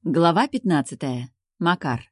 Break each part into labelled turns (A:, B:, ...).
A: Глава 15. Макар.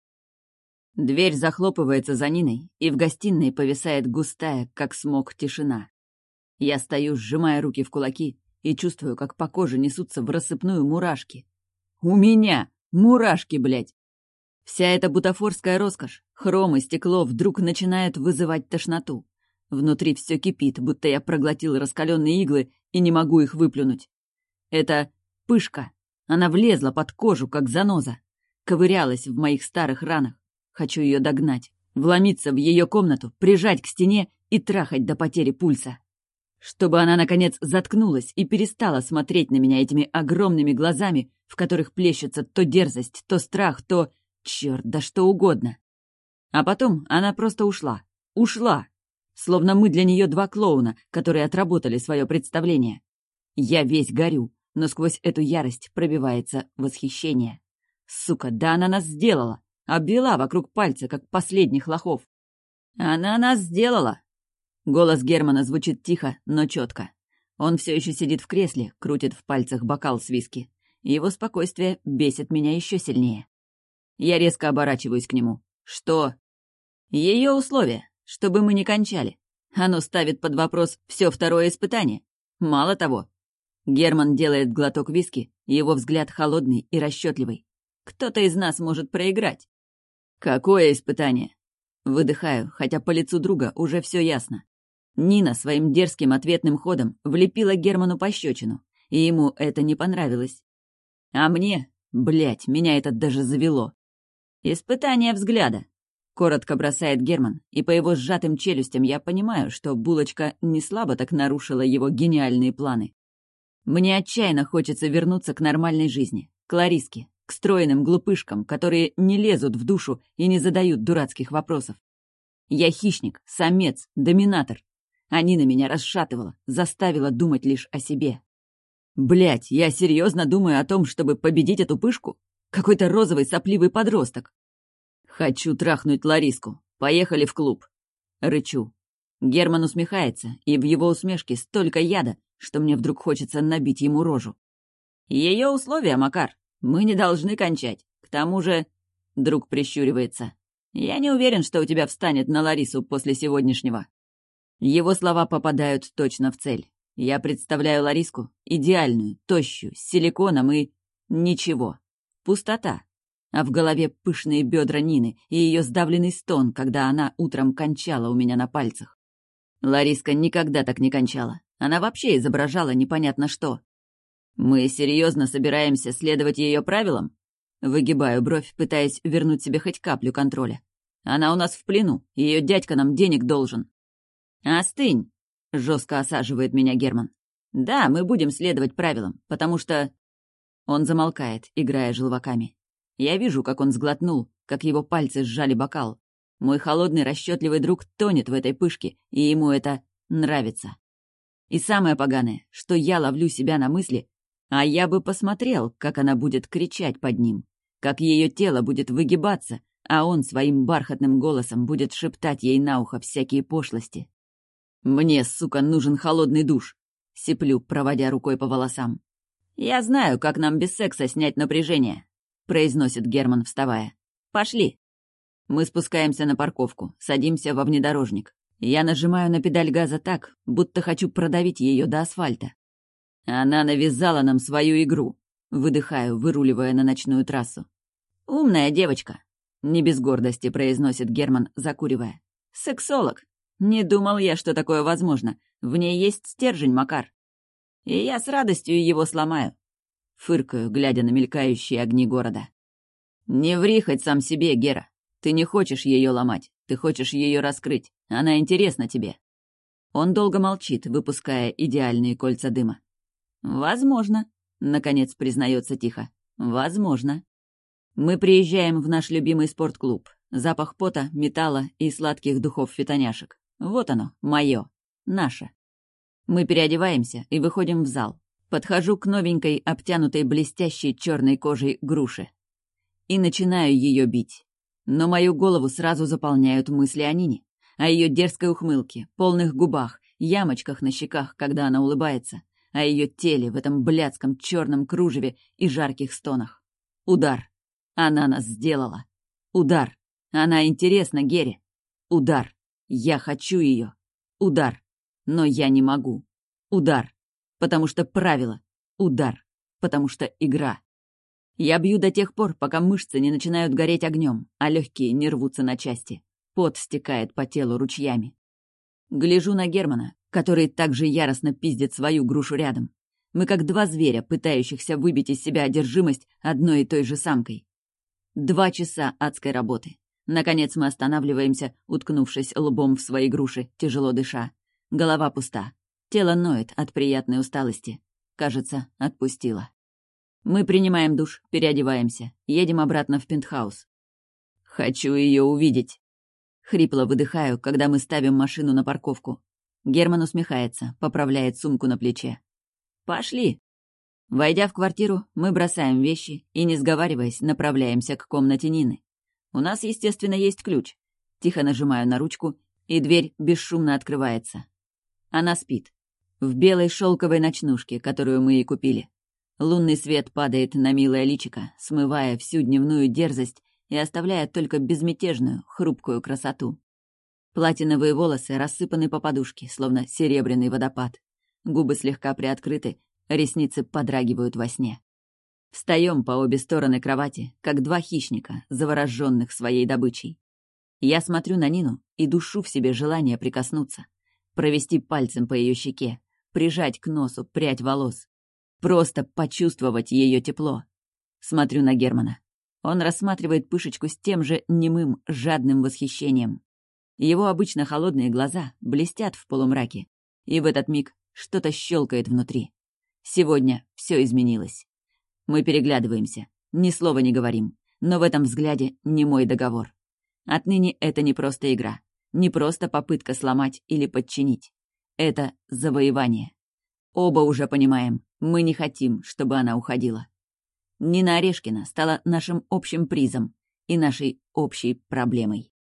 A: Дверь захлопывается за Ниной, и в гостиной повисает густая, как смог, тишина. Я стою, сжимая руки в кулаки, и чувствую, как по коже несутся в рассыпную мурашки. У меня! Мурашки, блядь! Вся эта бутафорская роскошь, хром и стекло вдруг начинают вызывать тошноту. Внутри все кипит, будто я проглотил раскаленные иглы и не могу их выплюнуть. Это пышка. Она влезла под кожу, как заноза. Ковырялась в моих старых ранах. Хочу ее догнать, вломиться в ее комнату, прижать к стене и трахать до потери пульса. Чтобы она, наконец, заткнулась и перестала смотреть на меня этими огромными глазами, в которых плещется то дерзость, то страх, то... Черт, да что угодно. А потом она просто ушла. Ушла. Словно мы для нее два клоуна, которые отработали свое представление. Я весь горю. Но сквозь эту ярость пробивается восхищение. Сука, да она нас сделала! Обвела вокруг пальца, как последних лохов. Она нас сделала! Голос Германа звучит тихо, но четко. Он все еще сидит в кресле, крутит в пальцах бокал с виски. Его спокойствие бесит меня еще сильнее. Я резко оборачиваюсь к нему. Что? Ее условие, чтобы мы не кончали. Оно ставит под вопрос все второе испытание. Мало того, Герман делает глоток виски, его взгляд холодный и расчетливый. Кто-то из нас может проиграть. Какое испытание? Выдыхаю, хотя по лицу друга уже все ясно. Нина своим дерзким ответным ходом влепила Герману пощечину, и ему это не понравилось. А мне, блядь, меня это даже завело. Испытание взгляда. Коротко бросает Герман, и по его сжатым челюстям я понимаю, что булочка не слабо так нарушила его гениальные планы. Мне отчаянно хочется вернуться к нормальной жизни, к Лариске, к стройным глупышкам, которые не лезут в душу и не задают дурацких вопросов. Я хищник, самец, доминатор. А Нина меня расшатывала, заставила думать лишь о себе. Блядь, я серьезно думаю о том, чтобы победить эту пышку? Какой-то розовый сопливый подросток. Хочу трахнуть Лариску. Поехали в клуб. Рычу. Герман усмехается, и в его усмешке столько яда, что мне вдруг хочется набить ему рожу. Ее условия, Макар. Мы не должны кончать. К тому же... Друг прищуривается. Я не уверен, что у тебя встанет на Ларису после сегодняшнего. Его слова попадают точно в цель. Я представляю Лариску, идеальную, тощую, с силиконом и... Ничего. Пустота. А в голове пышные бедра Нины и ее сдавленный стон, когда она утром кончала у меня на пальцах. Лариска никогда так не кончала. Она вообще изображала непонятно что. Мы серьезно собираемся следовать ее правилам? Выгибаю бровь, пытаясь вернуть себе хоть каплю контроля. Она у нас в плену, ее дядька нам денег должен. Остынь, жестко осаживает меня Герман. Да, мы будем следовать правилам, потому что... Он замолкает, играя желваками. Я вижу, как он сглотнул, как его пальцы сжали бокал. Мой холодный, расчетливый друг тонет в этой пышке, и ему это нравится. И самое поганое, что я ловлю себя на мысли, а я бы посмотрел, как она будет кричать под ним, как ее тело будет выгибаться, а он своим бархатным голосом будет шептать ей на ухо всякие пошлости. «Мне, сука, нужен холодный душ», — сиплю, проводя рукой по волосам. «Я знаю, как нам без секса снять напряжение», — произносит Герман, вставая. «Пошли». Мы спускаемся на парковку, садимся во внедорожник. Я нажимаю на педаль газа так, будто хочу продавить ее до асфальта. Она навязала нам свою игру. Выдыхаю, выруливая на ночную трассу. «Умная девочка», — не без гордости произносит Герман, закуривая. «Сексолог. Не думал я, что такое возможно. В ней есть стержень, Макар. И я с радостью его сломаю». Фыркаю, глядя на мелькающие огни города. «Не ври хоть сам себе, Гера. Ты не хочешь ее ломать, ты хочешь ее раскрыть. Она интересна тебе». Он долго молчит, выпуская идеальные кольца дыма. «Возможно», — наконец признается тихо. «Возможно». Мы приезжаем в наш любимый спортклуб. Запах пота, металла и сладких духов фитоняшек. Вот оно, мое, наше. Мы переодеваемся и выходим в зал. Подхожу к новенькой, обтянутой блестящей черной кожей груше. И начинаю ее бить. Но мою голову сразу заполняют мысли о Нине, о ее дерзкой ухмылке, полных губах, ямочках на щеках, когда она улыбается, о ее теле в этом блядском черном кружеве и жарких стонах. Удар. Она нас сделала. Удар. Она интересна Гере. Удар. Я хочу ее. Удар. Но я не могу. Удар. Потому что правило. Удар. Потому что игра. Я бью до тех пор, пока мышцы не начинают гореть огнем, а легкие не рвутся на части. Пот стекает по телу ручьями. Гляжу на Германа, который так же яростно пиздит свою грушу рядом. Мы как два зверя, пытающихся выбить из себя одержимость одной и той же самкой. 2 часа адской работы. Наконец мы останавливаемся, уткнувшись лбом в свои груши, тяжело дыша. Голова пуста. Тело ноет от приятной усталости. Кажется, отпустило. Мы принимаем душ, переодеваемся, едем обратно в пентхаус. «Хочу ее увидеть». Хрипло выдыхаю, когда мы ставим машину на парковку. Герман усмехается, поправляет сумку на плече. «Пошли!» Войдя в квартиру, мы бросаем вещи и, не сговариваясь, направляемся к комнате Нины. У нас, естественно, есть ключ. Тихо нажимаю на ручку, и дверь бесшумно открывается. Она спит. В белой шелковой ночнушке, которую мы ей купили. Лунный свет падает на милое личико, смывая всю дневную дерзость и оставляя только безмятежную, хрупкую красоту. Платиновые волосы рассыпаны по подушке, словно серебряный водопад. Губы слегка приоткрыты, ресницы подрагивают во сне. Встаем по обе стороны кровати, как два хищника, завороженных своей добычей. Я смотрю на Нину и душу в себе желание прикоснуться, провести пальцем по ее щеке, прижать к носу прядь волос, просто почувствовать ее тепло. Смотрю на Германа. Он рассматривает пышечку с тем же немым, жадным восхищением. Его обычно холодные глаза блестят в полумраке, и в этот миг что-то щелкает внутри. Сегодня все изменилось. Мы переглядываемся, ни слова не говорим, но в этом взгляде немой договор. Отныне это не просто игра, не просто попытка сломать или подчинить. Это завоевание. Оба уже понимаем, мы не хотим, чтобы она уходила. Нина Орешкина стала нашим общим призом и нашей общей проблемой.